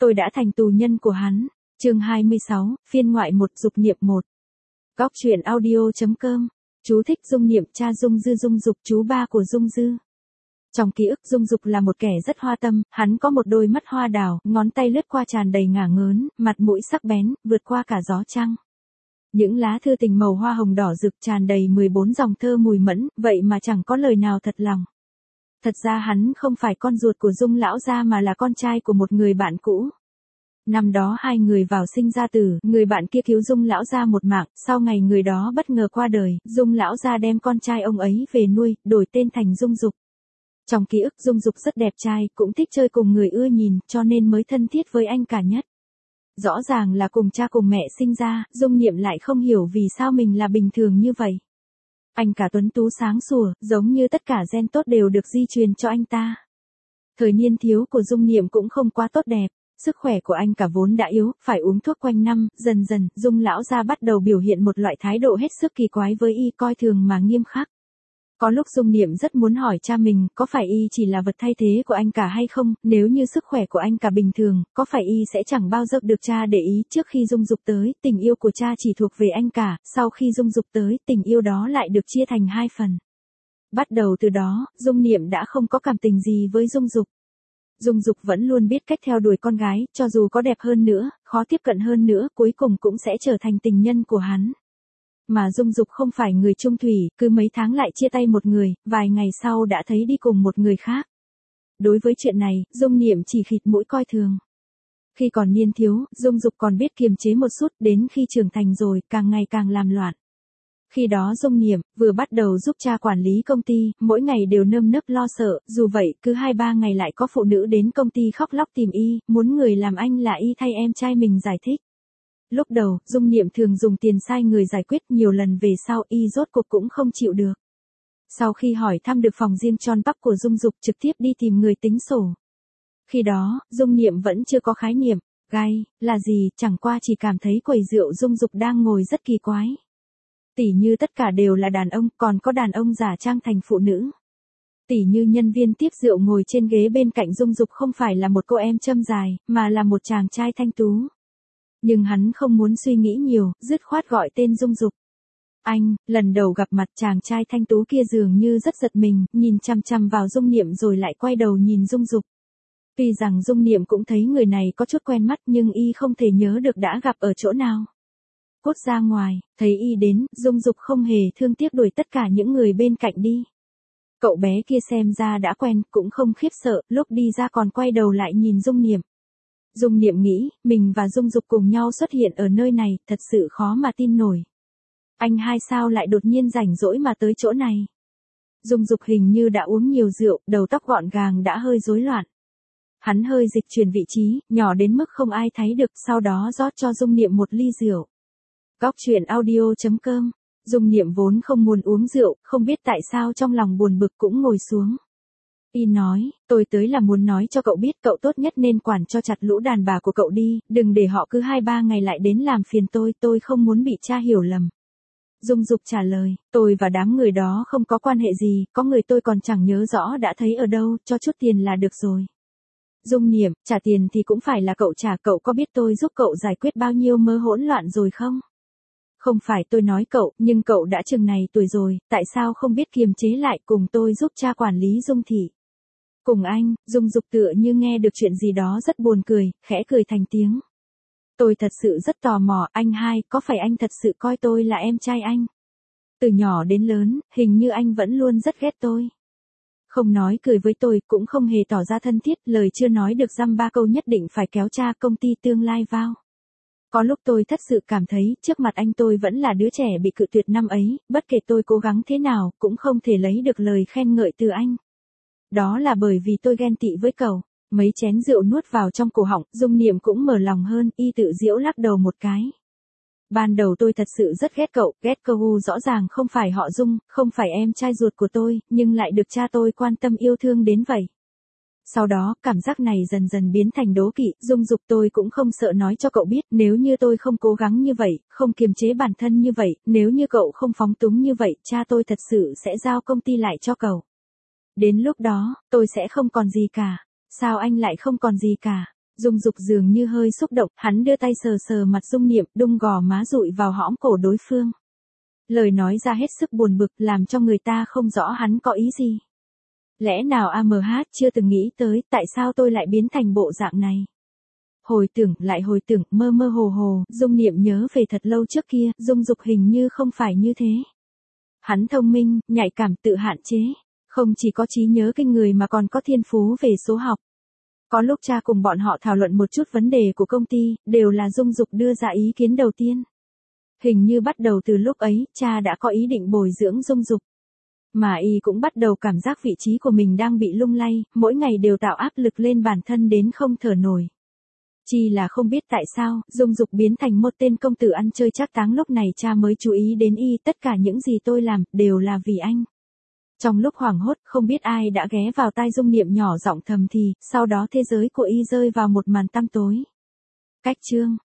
tôi đã thành tù nhân của hắn. Chương 26, phiên ngoại 1, dục niệm 1. Góc truyện audio.com. Chú thích Dung Niệm, cha Dung Dư, Dung Dục, chú ba của Dung Dư. Trong ký ức, Dung Dục là một kẻ rất hoa tâm, hắn có một đôi mắt hoa đào, ngón tay lướt qua tràn đầy ngả ngớn, mặt mũi sắc bén, vượt qua cả gió trăng. Những lá thư tình màu hoa hồng đỏ rực tràn đầy 14 dòng thơ mùi mẫn, vậy mà chẳng có lời nào thật lòng. Thật ra hắn không phải con ruột của Dung lão gia mà là con trai của một người bạn cũ. Năm đó hai người vào sinh ra tử, người bạn kia cứu Dung lão gia một mạng, sau ngày người đó bất ngờ qua đời, Dung lão gia đem con trai ông ấy về nuôi, đổi tên thành Dung Dục. Trong ký ức Dung Dục rất đẹp trai, cũng thích chơi cùng người ưa nhìn, cho nên mới thân thiết với anh cả nhất. Rõ ràng là cùng cha cùng mẹ sinh ra, Dung Niệm lại không hiểu vì sao mình là bình thường như vậy. Anh cả tuấn tú sáng sủa, giống như tất cả gen tốt đều được di truyền cho anh ta. Thời niên thiếu của Dung Niệm cũng không quá tốt đẹp, sức khỏe của anh cả vốn đã yếu, phải uống thuốc quanh năm, dần dần, Dung lão gia bắt đầu biểu hiện một loại thái độ hết sức kỳ quái với y, coi thường mà nghiêm khắc. Có lúc Dung Niệm rất muốn hỏi cha mình, có phải y chỉ là vật thay thế của anh cả hay không, nếu như sức khỏe của anh cả bình thường, có phải y sẽ chẳng bao giờ được cha để ý. Trước khi Dung Dục tới, tình yêu của cha chỉ thuộc về anh cả, sau khi Dung Dục tới, tình yêu đó lại được chia thành hai phần. Bắt đầu từ đó, Dung Niệm đã không có cảm tình gì với Dung Dục. Dung Dục vẫn luôn biết cách theo đuổi con gái, cho dù có đẹp hơn nữa, khó tiếp cận hơn nữa, cuối cùng cũng sẽ trở thành tình nhân của hắn. Mà Dung Dục không phải người chung thủy, cứ mấy tháng lại chia tay một người, vài ngày sau đã thấy đi cùng một người khác. Đối với chuyện này, Dung Niệm chỉ khịt mũi coi thường. Khi còn niên thiếu, Dung Dục còn biết kiềm chế một chút, đến khi trưởng thành rồi, càng ngày càng làm loạn. Khi đó Dung Niệm vừa bắt đầu giúp cha quản lý công ty, mỗi ngày đều nơm nớp lo sợ, dù vậy, cứ 2-3 ngày lại có phụ nữ đến công ty khóc lóc tìm y, muốn người làm anh là y thay em trai mình giải thích. Lúc đầu, Dung Niệm thường dùng tiền sai người giải quyết, nhiều lần về sau y rốt cuộc cũng không chịu được. Sau khi hỏi thăm được phòng riêng tròn bắp của Dung Dục, trực tiếp đi tìm người tính sổ. Khi đó, Dung Niệm vẫn chưa có khái niệm, gay, là gì, chẳng qua chỉ cảm thấy quầy rượu Dung Dục đang ngồi rất kỳ quái. Tỉ như tất cả đều là đàn ông, còn có đàn ông giả trang thành phụ nữ. Tỉ như nhân viên tiếp rượu ngồi trên ghế bên cạnh Dung Dục không phải là một cô em châm dài, mà là một chàng trai thanh tú. Nhưng hắn không muốn suy nghĩ nhiều, dứt khoát gọi tên Dung Dục. Anh, lần đầu gặp mặt chàng trai thanh tú kia dường như rất giật mình, nhìn chằm chằm vào Dung Niệm rồi lại quay đầu nhìn Dung Dục. Tuy rằng Dung Niệm cũng thấy người này có chút quen mắt nhưng y không thể nhớ được đã gặp ở chỗ nào. Cút ra ngoài, thấy y đến, Dung Dục không hề thương tiếc đuổi tất cả những người bên cạnh đi. Cậu bé kia xem ra đã quen, cũng không khiếp sợ, lúc đi ra còn quay đầu lại nhìn Dung Niệm. Dung Niệm nghĩ, mình và Dung Dục cùng nhau xuất hiện ở nơi này, thật sự khó mà tin nổi. Anh hai sao lại đột nhiên rảnh rỗi mà tới chỗ này? Dung Dục hình như đã uống nhiều rượu, đầu tóc gọn gàng đã hơi rối loạn. Hắn hơi dịch chuyển vị trí, nhỏ đến mức không ai thấy được, sau đó rót cho Dung Niệm một ly rượu. Góc truyện audio.com. Dung Niệm vốn không muốn uống rượu, không biết tại sao trong lòng buồn bực cũng ngồi xuống. Y nói, tôi tới là muốn nói cho cậu biết cậu tốt nhất nên quản cho chặt lũ đàn bà của cậu đi, đừng để họ cứ 2-3 ngày lại đến làm phiền tôi không muốn bị cha hiểu lầm. Dung Dục trả lời, tôi và đám người đó không có quan hệ gì, có người tôi còn chẳng nhớ rõ đã thấy ở đâu, cho chút tiền là được rồi. Dung Niệm, trả tiền thì cũng phải là cậu trả, cậu có biết tôi giúp cậu giải quyết bao nhiêu mớ hỗn loạn rồi không? Không phải tôi nói cậu, nhưng cậu đã chừng này tuổi rồi, tại sao không biết kiềm chế lại, cùng tôi giúp cha quản lý Dung thị. Cùng anh, Dung Dục tựa như nghe được chuyện gì đó rất buồn cười, khẽ cười thành tiếng. Tôi thật sự rất tò mò, anh hai, có phải anh thật sự coi tôi là em trai anh? Từ nhỏ đến lớn, hình như anh vẫn luôn rất ghét tôi. Không nói cười với tôi, cũng không hề tỏ ra thân thiết, lời chưa nói được dăm ba câu nhất định phải kéo cha công ty tương lai vào. Có lúc tôi thật sự cảm thấy, trước mặt anh tôi vẫn là đứa trẻ bị cự tuyệt năm ấy, bất kể tôi cố gắng thế nào, cũng không thể lấy được lời khen ngợi từ anh. Đó là bởi vì tôi ghen tị với cậu. Mấy chén rượu nuốt vào trong cổ họng, Dung Niệm cũng mở lòng hơn, y tự giễu lắc đầu một cái. Ban đầu tôi thật sự rất ghét cậu, ghét cậu rõ ràng không phải họ Dung, không phải em trai ruột của tôi, nhưng lại được cha tôi quan tâm yêu thương đến vậy. Sau đó, cảm giác này dần dần biến thành đố kỵ, Dung Dục tôi cũng không sợ nói cho cậu biết, nếu như tôi không cố gắng như vậy, không kiềm chế bản thân như vậy, nếu như cậu không phóng túng như vậy, cha tôi thật sự sẽ giao công ty lại cho cậu. Đến lúc đó, tôi sẽ không còn gì cả. Sao anh lại không còn gì cả? Dung Dục dường như hơi xúc động, hắn đưa tay sờ sờ mặt Dung Niệm, đung gò má dụi vào hõm cổ đối phương. Lời nói ra hết sức buồn bực, làm cho người ta không rõ hắn có ý gì. Lẽ nào AMH chưa từng nghĩ tới tại sao tôi lại biến thành bộ dạng này? Hồi tưởng, lại hồi tưởng, mơ mơ hồ hồ, Dung Niệm nhớ về thật lâu trước kia, Dung Dục hình như không phải như thế. Hắn thông minh, nhạy cảm, tự hạn chế. Không chỉ có trí nhớ kinh người mà còn có thiên phú về số học. Có lúc cha cùng bọn họ thảo luận một chút vấn đề của công ty, đều là Dung Dục đưa ra ý kiến đầu tiên. Hình như bắt đầu từ lúc ấy, cha đã có ý định bồi dưỡng Dung Dục. Mà y cũng bắt đầu cảm giác vị trí của mình đang bị lung lay, mỗi ngày đều tạo áp lực lên bản thân đến không thở nổi. Chỉ là không biết tại sao, Dung Dục biến thành một tên công tử ăn chơi trác táng, lúc này cha mới chú ý đến y, tất cả những gì tôi làm, đều là vì anh. Trong lúc hoảng hốt, không biết ai đã ghé vào tai Dung Niệm nhỏ giọng thầm thì, sau đó thế giới của y rơi vào một màn tăm tối. Cách chương